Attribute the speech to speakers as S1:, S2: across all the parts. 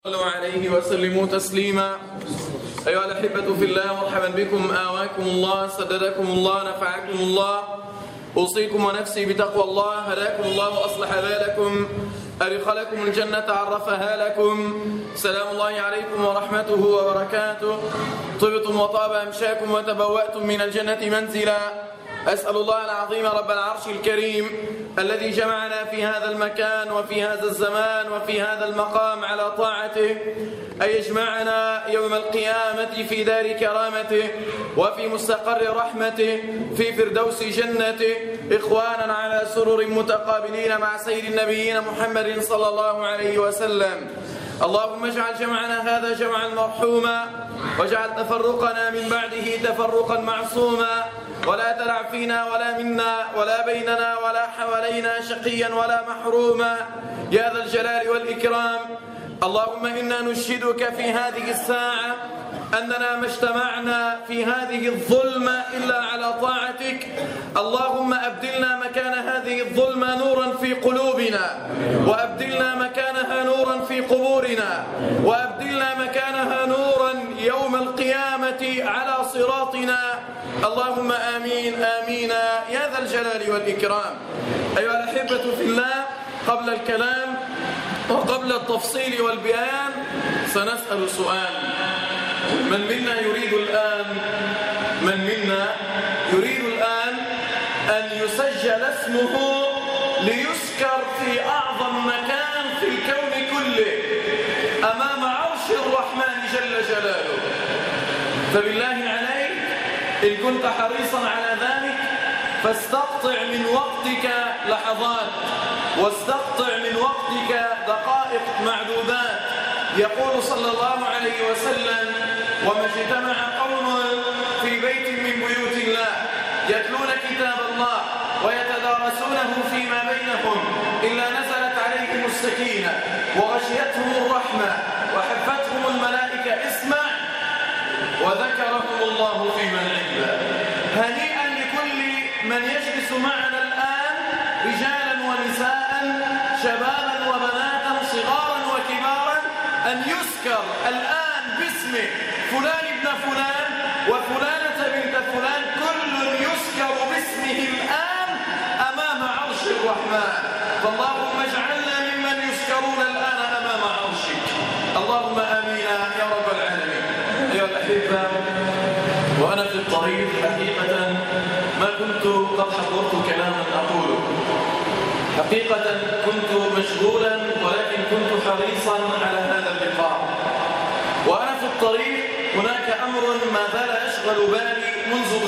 S1: صلوا عليه وسلموا تسليما. أيها الأحبة في الله، مرحبا بكم، آواكم الله، سددكم الله، نفعكم الله. أوصيكم ونفسي بتقوى الله. هداكم الله وأصلح بالكم، أدخلكم الجنة عرفها لكم. سلام الله عليكم ورحمته وبركاته. طبتم وطاب أمشاكم وتبوأتم من الجنة منزلا. أسأل الله العظيم رب العرش الكريم الذي جمعنا في هذا المكان وفي هذا الزمان وفي هذا المقام على طاعته أن يجمعنا يوم القيامة في دار كرامته وفي مستقر رحمته في فردوس جنته، إخوانا على سرر متقابلين مع سيد النبيين محمد صلى الله عليه وسلم. اللهم اجعل جمعنا هذا جمعا مرحوما، واجعل تفرقنا من بعده تفرقا معصوما، ولا تدع فينا ولا منا ولا بيننا ولا حوالينا شقيا ولا محروما يا ذا الجلال والإكرام. اللهم إنا نشهدك في هذه الساعة أننا ما اجتمعنا في هذه الظلمة إلا على طاعتك. اللهم أبدلنا مكان هذه الظلمة نورا في قلوبنا، وأبدلنا مكانها نورا في قبورنا، وأبدلنا مكانها نورا يوم القيامة على صراطنا. اللهم آمين آمين يا ذا الجلال والإكرام. أيها الأحبة في الله، قبل الكلام وقبل التفصيل والبيان سنسأل سؤال: من منا يريد الآن أن يسجل اسمه ليذكر في أعظم مكان في الكون كله أمام عرش الرحمن جل جلاله؟ فبالله عليك إن كنت حريصا على ذلك فاستقطع من وقتك لحظات، واستقطع من وقتك دقائق معدودات. يقول صلى الله عليه وسلم: وما اجتمع قوم في بيت من بيوت الله يتلون كتاب الله ويتدارسونه فيما بينهم إلا نزلت عليهم السكينة وغشيتهم الرحمة وحفتهم الملائكة. اسمع: وذكرهم الله في من عنده. هنيئا لكل من يجلس معنا الآن، رجالا ونساء، شبابا وبناتا، صغارا وكبارا، أن يذكر الآن باسمه فلان ابن فلان وفلانة بنت فلان، كل يذكر باسمه الآن أمام عرش الرحمن. فاللهم اجعلنا ممن يذكرون الآن أمام عرشك. اللهم آمين يا رب العالمين. أيها الأحبة، وأنا في الطريق حقيقة ما كنت قد حضرت كلاما أقوله، حقيقة كنت مشغولا، ولكن كنت حريصا على هذا اللقاء. وأنا في الطريق هناك أمر ما زال يشغل بالي منذ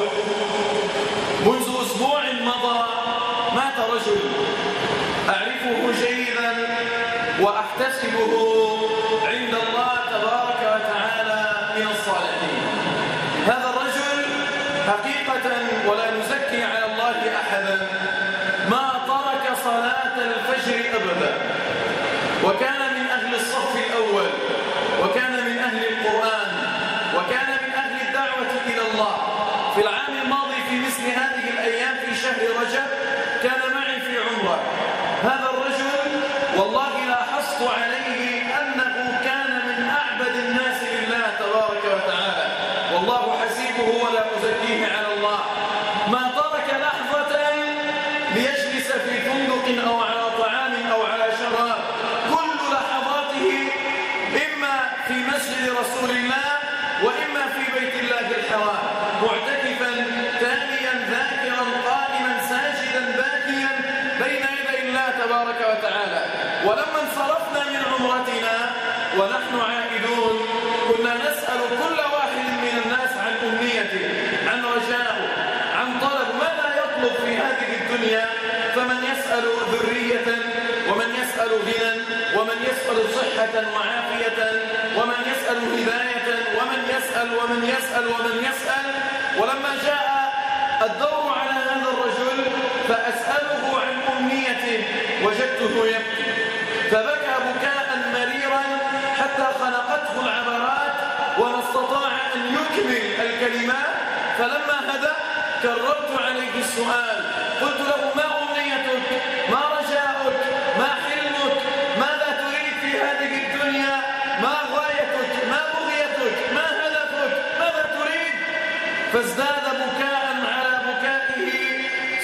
S1: أسبوع مضى. مات رجل أعرفه جيدا وأحتسبه عند الله تبارك وتعالى من الصالحين. هذا الرجل حقيقة، ولا نزكي على الله أحدا، ما ترك صلاة الفجر أبدا، وكان من أهل الصف الأول، وكان من أهل القرآن، وكان من أهل الدعوة إلى الله. في العام الماضي في مثل هذه الأيام في شهر رجب كان معي في عمرة. هذا الرجل والله لاحظت عليه أنه كان من أعبد الناس لله تبارك وتعالى، والله حسيبه ولا أزكيه على الله. ما ترك لحظة ليجلس في فندق أو على طعام أو على شراب، كل لحظاته إما في مسجد رسول الله وإما في بيت الله الحرام، معتكفا تاليا ذاكرا قائما ساجدا باكيا بين يدي الله تبارك وتعالى. ولما انصرفنا من عمرتنا ونحن عائدون كنا نسأل كل واحد من الناس عن أمنيته، عن رجائه، عن طلب ماذا يطلب في هذه الدنيا. فمن يسأل ذرية، ومن يسأل غنى، ومن يسأل صحة وعافية، ومن يسأل هداية، ومن يسأل. ولما جاء الدور على هذا الرجل فأسأله عن أمنيته وجدته يبكي، فبكى بكاء مريرا حتى خنقته العبرات وما استطاع أن يكمل الكلمات. فلما هدأ كررت عليه السؤال، قلت له: ما أمنيتك؟ ما رجاؤك؟ ما حلمك؟ ماذا تريد في هذه الدنيا؟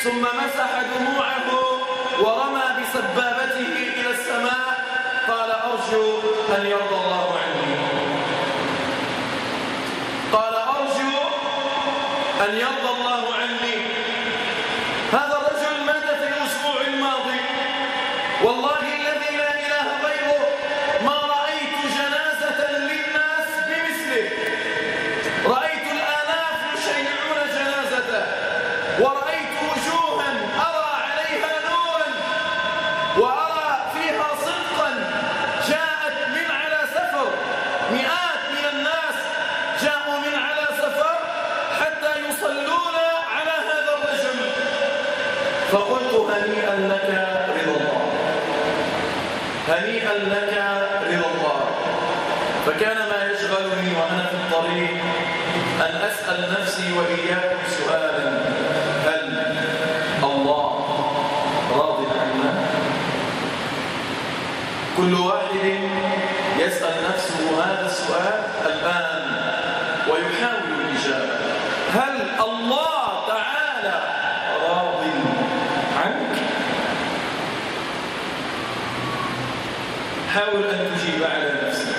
S1: ثم مسح دموعه ورمى بسبابته إلى السماء قال أرجو أن يرضى الله عني. قال أرجو أن يرضى الله عني. هذا الرجل مات في الأسبوع الماضي، والله الذي لا إله غيره ما رأيت جنازة للناس بمثله. رأيت الآلاف يشيعون جنازته، ورأيت وجوها أرى عليها نورا وأرى فيها صدقا جاءت من على سفر. مئات من الناس جاءوا من على سفر حتى يصلون على هذا الرجل. فقلت هنيئا لك رضا الله، هنيئا لك رضا الله. فكان ما يشغلني وأنا في الطريق أن أسأل نفسي وإياكم سؤالا: هل الله راض عنا؟ كل واحد يسأل نفسه هذا السؤال الآن ويحاول الإجابة. هل الله تعالى راض عنك؟ حاول أن تجيب على نفسك.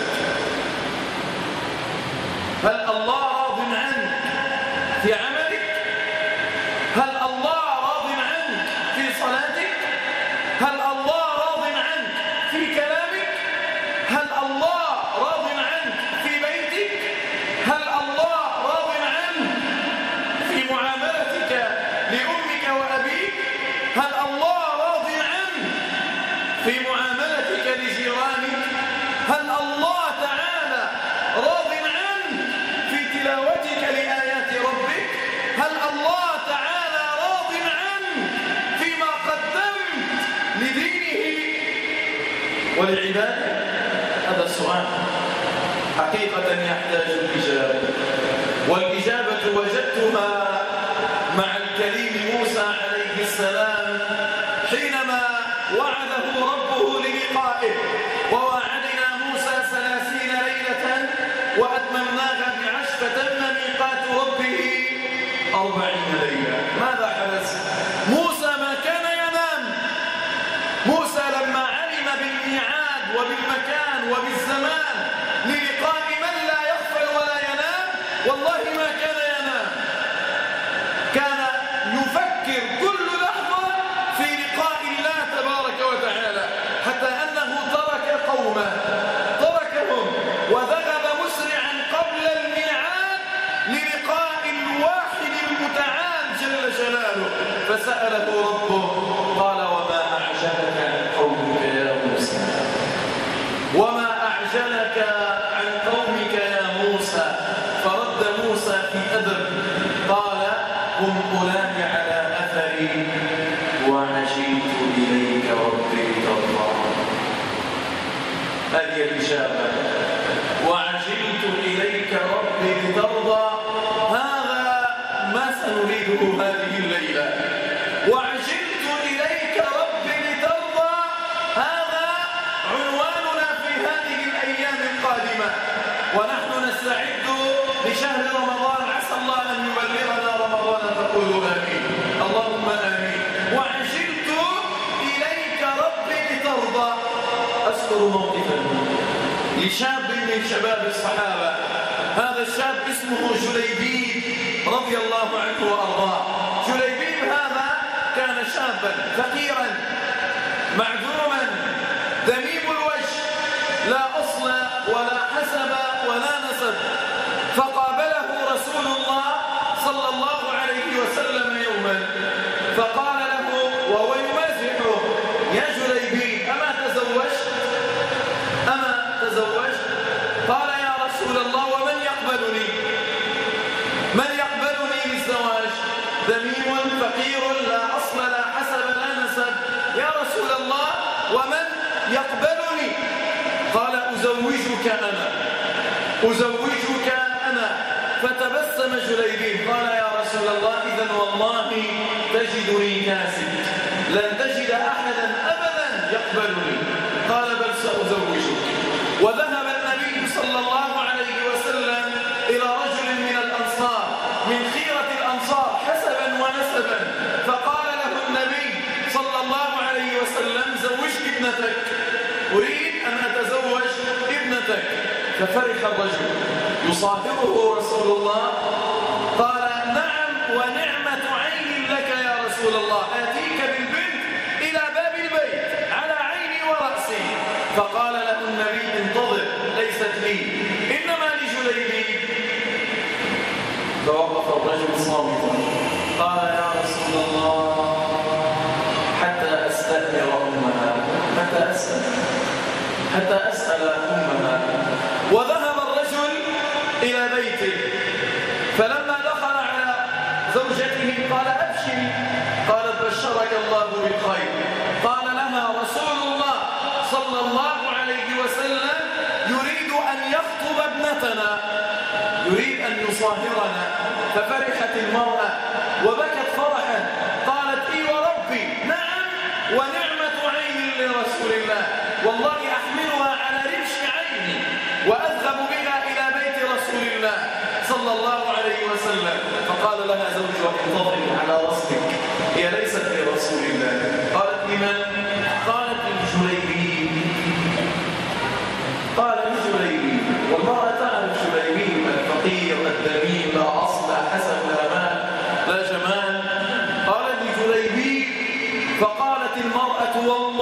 S1: هل الله راض عنك في عملك؟ هل الله راض عنك في صلاتك؟ هل الله راض عنك في كلامك؟ هل الله راض عنك في بيتك؟ هل الله راض عنك في معاملتك لأمك وأبيك؟ هل الله راض عنك في معاملتك لجيرانك؟ هل الله تعالى راض عنك في تلاوتك لآيات ربك؟ هل الله تعالى راض عنك فيما قدمت لدينه ولعباده؟ هذا السؤال حقيقة يحتاج الإجابة، والإجابة وجدتها مع الكريم موسى عليه السلام حينما وعده ربه للقائه: وواعدنا موسى 30 ليلة وأتممناها ب10 فتم ميقات ربه 40 ليلة. ماذا حدث؟ موسى ما كان ينام. موسى لما علم بالميعاد وبالمكان وبالزمان للقاء من لا يغفل ولا ينام، والله ما كان ينام. كان يفكر كل لحظة في لقاء الله تبارك وتعالى، حتى أنه ترك قومه، تركهم وذهب مسرعا قبل الميعاد للقاء الواحد المتعال جل جلاله. فسأله ربه قال: وما أعجلك عن قومك يا موسى؟ وما أعجلك عن قومك يا موسى؟ فرد موسى في أدب قال: هم أولئك على أثري وعجلت إليك ربي ترضى. هذه الإجابة: وعجلت إليك ربي لترضى. هذا ما سنريده هذه الليلة. وعجلت إليك ربي لترضى، هذا عنواننا في هذه الأيام القادمة، ونحن نستعد لشهر رمضان. عسى الله أن يبلغنا رمضان، فقولوا آمين. اللهم آمين. وعجلت إليك ربي لترضى. أذكر موقفا لشاب من شباب الصحابة. هذا الشاب اسمه جليبيب رضي الله عنه وأرضاه. جليبيب هذا كان شابا فقيرا معدوما ذميم الوجه، لا أصل ولا حسب ولا نسب. فقابله رسول الله صلى الله عليه وسلم يوما فقال له وهو يمازحه: يا جليبيب، أما تزوجت؟ أما تزوجت؟ قال: يا رسول الله، ومن يقبلني؟ من يقبلني للزواج؟ ذميم فقير لا أصل لا حسب لا نسب. يا رسول الله، ومن يقبلني؟ قال: أزوجك أنا، أزوجك أنا. فتبسم جليبيب قال: يا رسول الله، إذن والله تجدني كاسد، لن تجد أحدا أبدا يقبلني. قال: بل سأزوجك. وذهب النبي صلى الله عليه وسلم إلى رجل من الأنصار، من خيرة الأنصار حسبا ونسبا، فقال ففرح الرجل يصاحبه رسول الله. قال نعم ونعمة عين لك يا رسول الله، آتيك بالبنت إلى باب البيت على عيني ورأسي. فقال له النبي انتظر، ليست لي إنما لجليبيب. فوقف الرجل صامتا قال يا رسول الله حتى أستأمر أمها، حتى أسأل أمها. وذهب الرجل إلى بيته، فلما دخل على زوجته قال أبشري. قالت بشرك الله بالخير. قال لها رسول الله صلى الله عليه وسلم يريد أن يخطب ابنتنا، يريد أن يصاهرنا. ففرحت المرأة وبكت فرحا، قالت إي وربي نعم ونعمة عين لرسول الله، والله أحملها على رمش عيني وأذهب بها إلى بيت رسول الله صلى الله عليه وسلم. فقال لها زوجها انتظري على رسلك، هي ليست لرسول الله. قالت لمن؟ قالت لجليبيب. قال لجليبيب، والمرأة تعرف جليبيب الفقير الذميم، لا أصل لا حسب لا مال لا جمال. قال لجليبيب. فقالت المرأة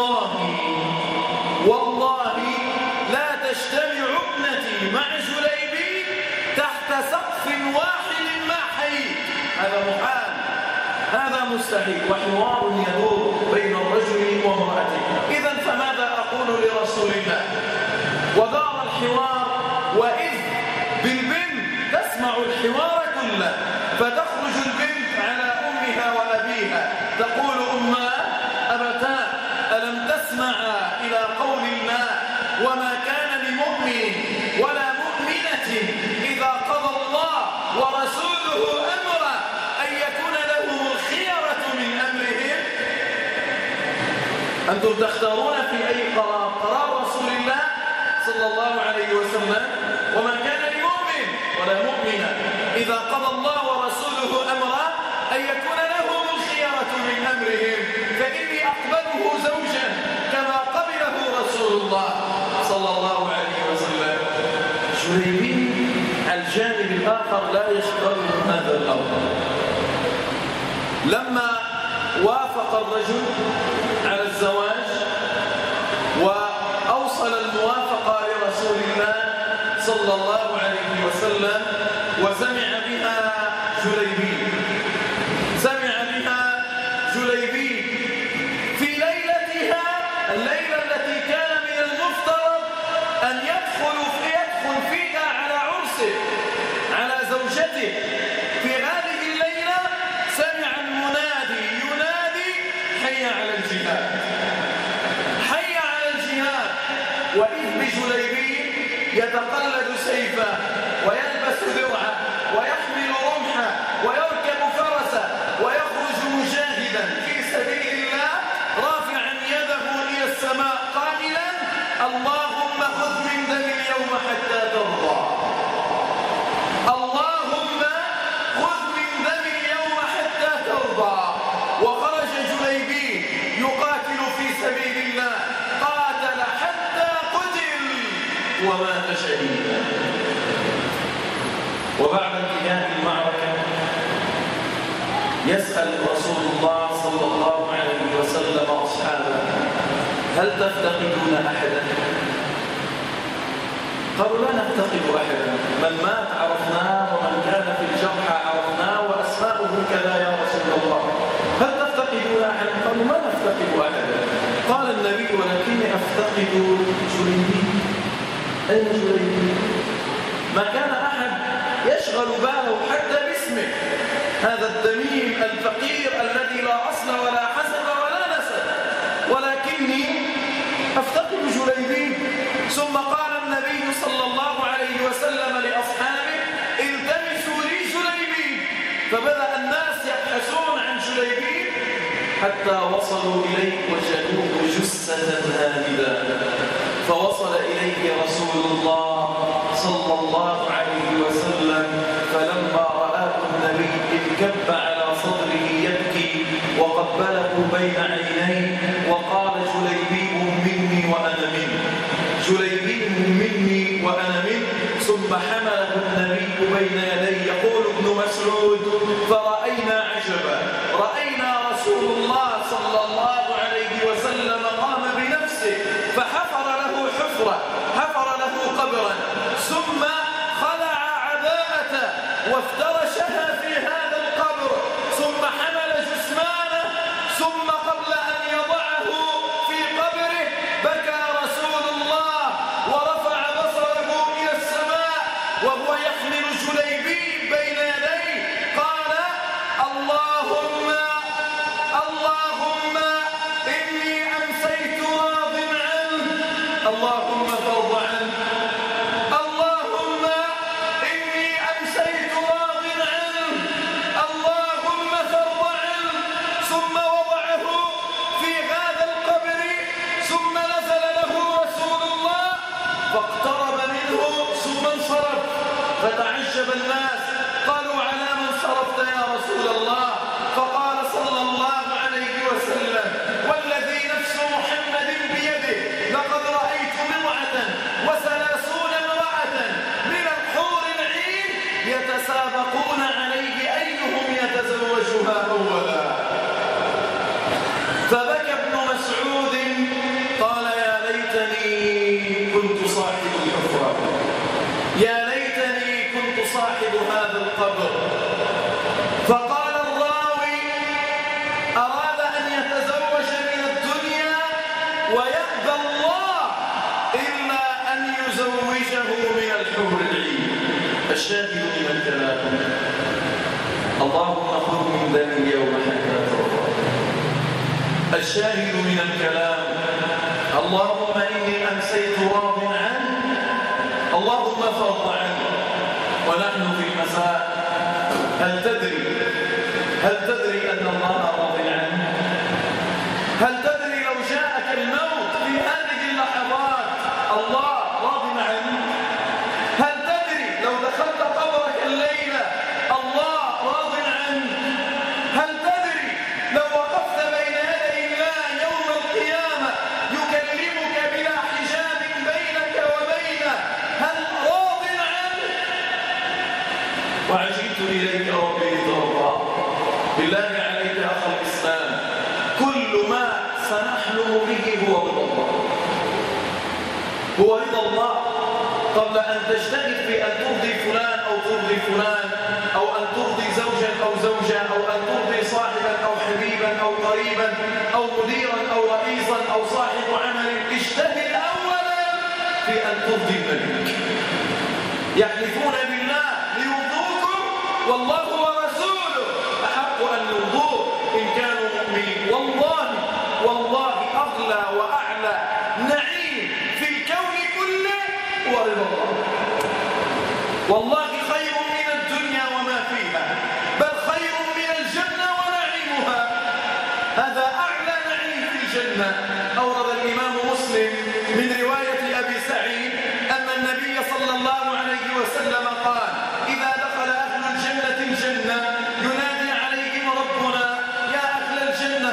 S1: والله لا تجتمع ابنتي مع جليبيب تحت سقف واحد ما حييت. هذا محال، هذا مستحيل، وحوار يدور بين الرجل وامرأته. إذن فماذا أقول لرسول الله؟ ودار الحوار، وإذ بالبنت تسمع الحوار كله، فتخرج البنت على أمها وأبيها تقول أبتاه ألم تسمعا إلى قول الله وما كان لمؤمن ولا مؤمنة إذا قضى الله ورسوله أمرا أن يكون لهم الخيرة من أمرهم. أنتم تختارون في أي قرار رسول الله صلى الله عليه وسلم وما كان لمؤمن ولا مؤمنة إذا قضى الله ورسوله أمرا أن يكون لهم الخيرة من أمرهم. فإني أقبله زوجا كما قبله رسول الله صلى الله عليه وسلم. جليبيب على الجانب الآخر لا يشغله هذا الأمر. لما وافق الرجل على الزواج وأوصل الموافقة لرسول الله صلى الله عليه وسلم وسمع بها جليبيب، في ليلتها، الليلة التي كان من المفترض أن يدخل فيها على عرسه على زوجته، في هذه الليلة سمع المنادي ينادي حي على الجهاد، حي على الجهاد. وإذ بجليبيب يتقلد سيفه ويلبس درعه ويحمل رمحه ويركب فرسه ويخرج مجاهدا في سبيل الله رافعا يده إلى السماء قائلا اللهم خذ من دم اليوم حتى ترضى، اللهم خذ من دم اليوم حتى ترضى. وخرج جليبيب يقاتل في سبيل الله، قاتل حتى قتل ومات شهيدا. وبعد انتهاء المعركة يسأل رسول الله صلى الله عليه وسلم أصحابه هل تفتقدون أحدا؟ قالوا لا نفتقد أحدا، من مات عرفناه ومن كان في الجرحى عرفناه وأسماؤه كذا يا رسول الله، هل تفتقدون أحدا؟ قالوا ما نفتقد أحدا. قال النبي ولكني أفتقد جليبيب. أين جليبيب؟ ما كان أحد يشغل باله حتى باسمه، هذا الدميم الفقير الذي لا أصل ولا حسب ولا نسب، ولكني أفتقد جليبيب. ثم قال النبي صلى الله عليه وسلم لأصحابه التمسوا لي جليبيب. فبدأ الناس يبحثون عن جليبيب حتى وصلوا إليه وجدوه جثة هامدة. فوصل إليه رسول الله صلى الله عليه وسلم، فلما رآه النبي انكب على صدره يبكي وقبله بين عينيه وقال جليبيب مني وأنا منه، جليبيب مني وأنا منه. وهو يحمل جليبيب بين يديه قال اللهم إني أمسيت راض عنه اللهم فارض عنه اللهم إني أمسيت راض عنه اللهم فارض عنه ثم وضعه في هذا القبر ثم نزل له رسول الله فاقترب منه ثم انصرف فتعجب الناس قالوا على من صرفت يا رسول الله فقال صلى الله عليه وسلم والذي نفس محمد بيده لقد رأيت 130 امرأة من الحور العين يتسابقون عليه أيهم يتزوجها أولا فبكى ابن مسعود قال يا ليتني كنت صاحب الحفرة يا ليتني كنت صاحب هذا القبر فقال الراوي أراد أن يتزوج من الدنيا ويأبى الله إلا أن يزوجه من الحور العين الشاهد من الكلام اللهم خذ من دمي يوم حتى ترضى الشاهد من الكلام اللهم إني أمسيت راض عنه اللهم فارض عنه ونحن في المساء هل تدري أن الله راض عنه هل تدري لو جاءك الموت في هذه اللحظات الله راض عنه هل تدري لو دخلت قبرك الليلة الله راض عنه هل تدري لو وقفت بين يدي الله يوم القيامة يكلمك بلا حجاب بينك وبينه هل راض عنه وعجبت إليك ربي لترضى بالله عليك أخ الإسلام كل ما سنحلم به هو رضا الله هو رضا الله قبل أن تجتهد في أن ترضي فلان أو ترضي فلان أو أن ترضي زوجا أو زوجة أو أن ترضي صاحبا أو حبيبا أو قريبا أو مديرا أو رئيسا أو صاحب عمل اجتهد أولا في أن ترضي الملك يحلفون بالله ليرضوكم والله ورسوله أحق أن يرضوه إن كانوا مؤمنين والله أغلى وأعلى نعيم في الكون كله هو رضا الله والله خير من الدنيا وما فيها بل خير من الجنة ونعيمها هذا أعلى نعيم في الجنة أورد الإمام مسلم من رواية أبي سعيد أن النبي صلى الله عليه وسلم قال إذا دخل أهل الجنة الجنة ينادي عليهم ربنا يا أهل الجنة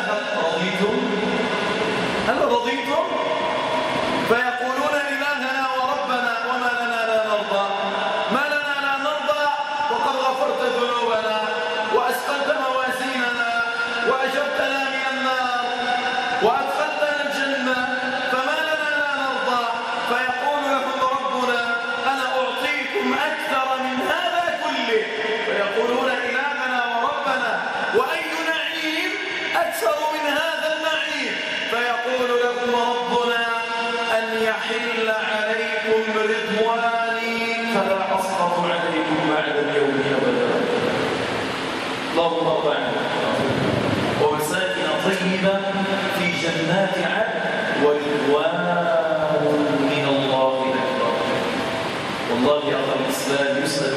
S1: هل رضيتم فيقولون إلهنا وربنا وما لنا لا نرضى ما لنا لا نرضى وقد غفرت ذنوبنا وأسقلت موازيننا وأجرتنا من النار وأدخلتنا الجنة فما لنا لا نرضى فيقول لهم ربنا أنا أعطيكم أكثر من هذا كله فيقولون إلهنا وربنا وأي نعيم أكثر من هذا النعيم فيقول لكم ربنا أن يحل عليكم رضواني فلا أسخط عليكم بعد اليوم أبدا اللهم ارض عنا ومساكن طيبة في جنات عدن ورضوان من الله أكبر والله يا أخي الإسلام يسأل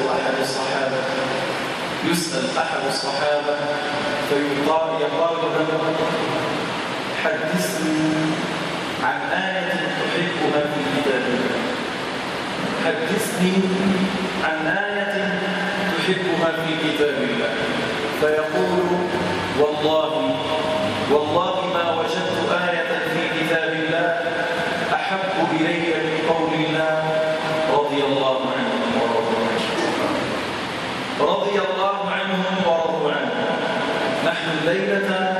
S1: أحد الصحابة فيقال له حدثني عن آية تحبها في كتاب الله حدثني عن آية تحبها في كتاب الله فيقول والله ما وجدت آية في كتاب الله أحب إلي من قول الله رضي الله عنهم ورضوا عنه نحن الليلة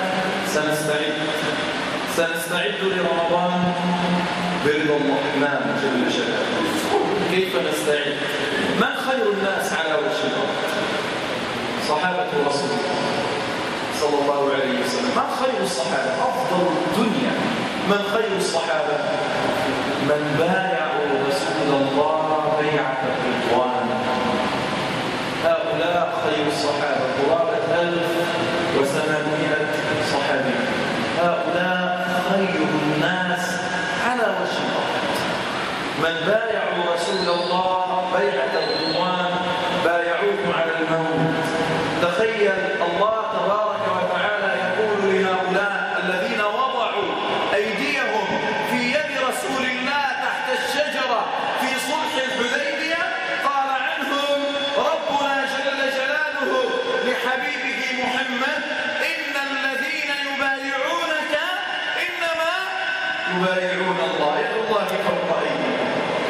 S1: سنستعد لرمضان برضا الرحمن جل جلاله كيف نستعد؟ من خير الناس على وجه الأرض؟ صحابة رسول الله صلى الله عليه وسلم من خير الصحابة؟ أفضل الدنيا من خير الصحابة؟ من بايعوا رسول الله بيعة الرضوان 800 صحابي. هؤلاء خير الناس على وجه الأرض. من بايعوا رسول الله بيعة الرضوان بايعوه على الموت. تخيل الله تبارك وتعالى يقول لهؤلاء الذين وضعوا أيديهم في يد رسول الله تحت الشجرة في صلح الحديبية، قال عنهم ربنا جل جلاله لحبيبه محمد: إن الذين يبايعونك إنما يبايعون الله، يد الله فوق أيديهم.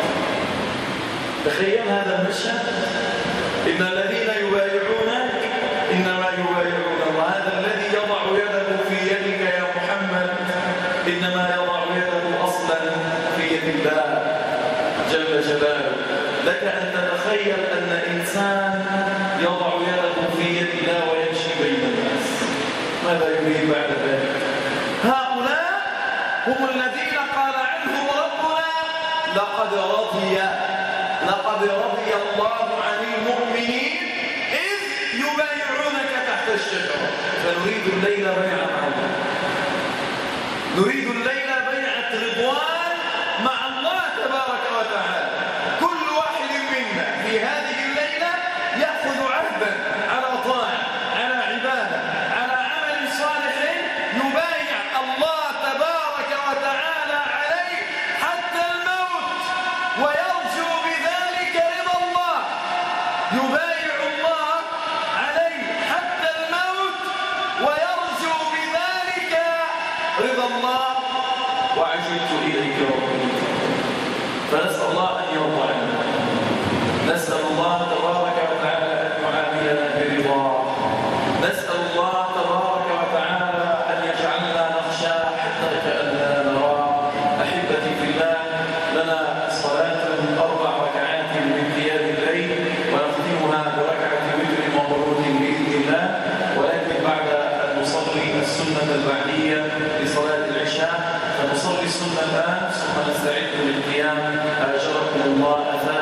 S1: تخيل هذا المشهد، إن الذين يبايعونك إنما يبايعون الله. هذا الذي يضع يده في يدك يا محمد إنما يضع يده أصلا في يد الله جل جلاله. لك أن تتخيل أن إنسان يضع يده في يد الله ويمشي بين الناس، ماذا يريد بعد ذلك؟ هؤلاء هم الذين قال عنهم ربنا: لقد رضي الله عن المؤمنين إذ يبايعونك تحت الشجرة. فنريد الليلة بيعة الله، نريد الليلة بيعة رضوان مع الله تبارك وتعالى. كل واحد منا في هذه الليلة يأخذ عهدا على طاعة، على عبادة، على عمل صالح يبايع الله تبارك وتعالى عليه حتى الموت، ويرجو بذلك رضا الله. يبايع الله عليه حتى الموت ويرجو بذلك رضا الله. وعجلت إليك ربي، فنسأل الله أن يرضى عنا. نسأل الله تبارك وتعالى أن يعاملنا برضاه. نسأل الله تبارك وتعالى أن يجعلنا نخشى حتى كأننا نراه. أحبتي في الله، لنا صلاة 4 ركعات من قيام الليل، ونختمها بركعة وتر مبروك بإذن الله. ولكن بعد أن نصلي السنة البعدية لصلاة العشاء فنصلي السنة الآن ثم نستعد للقيام. أجركم الله.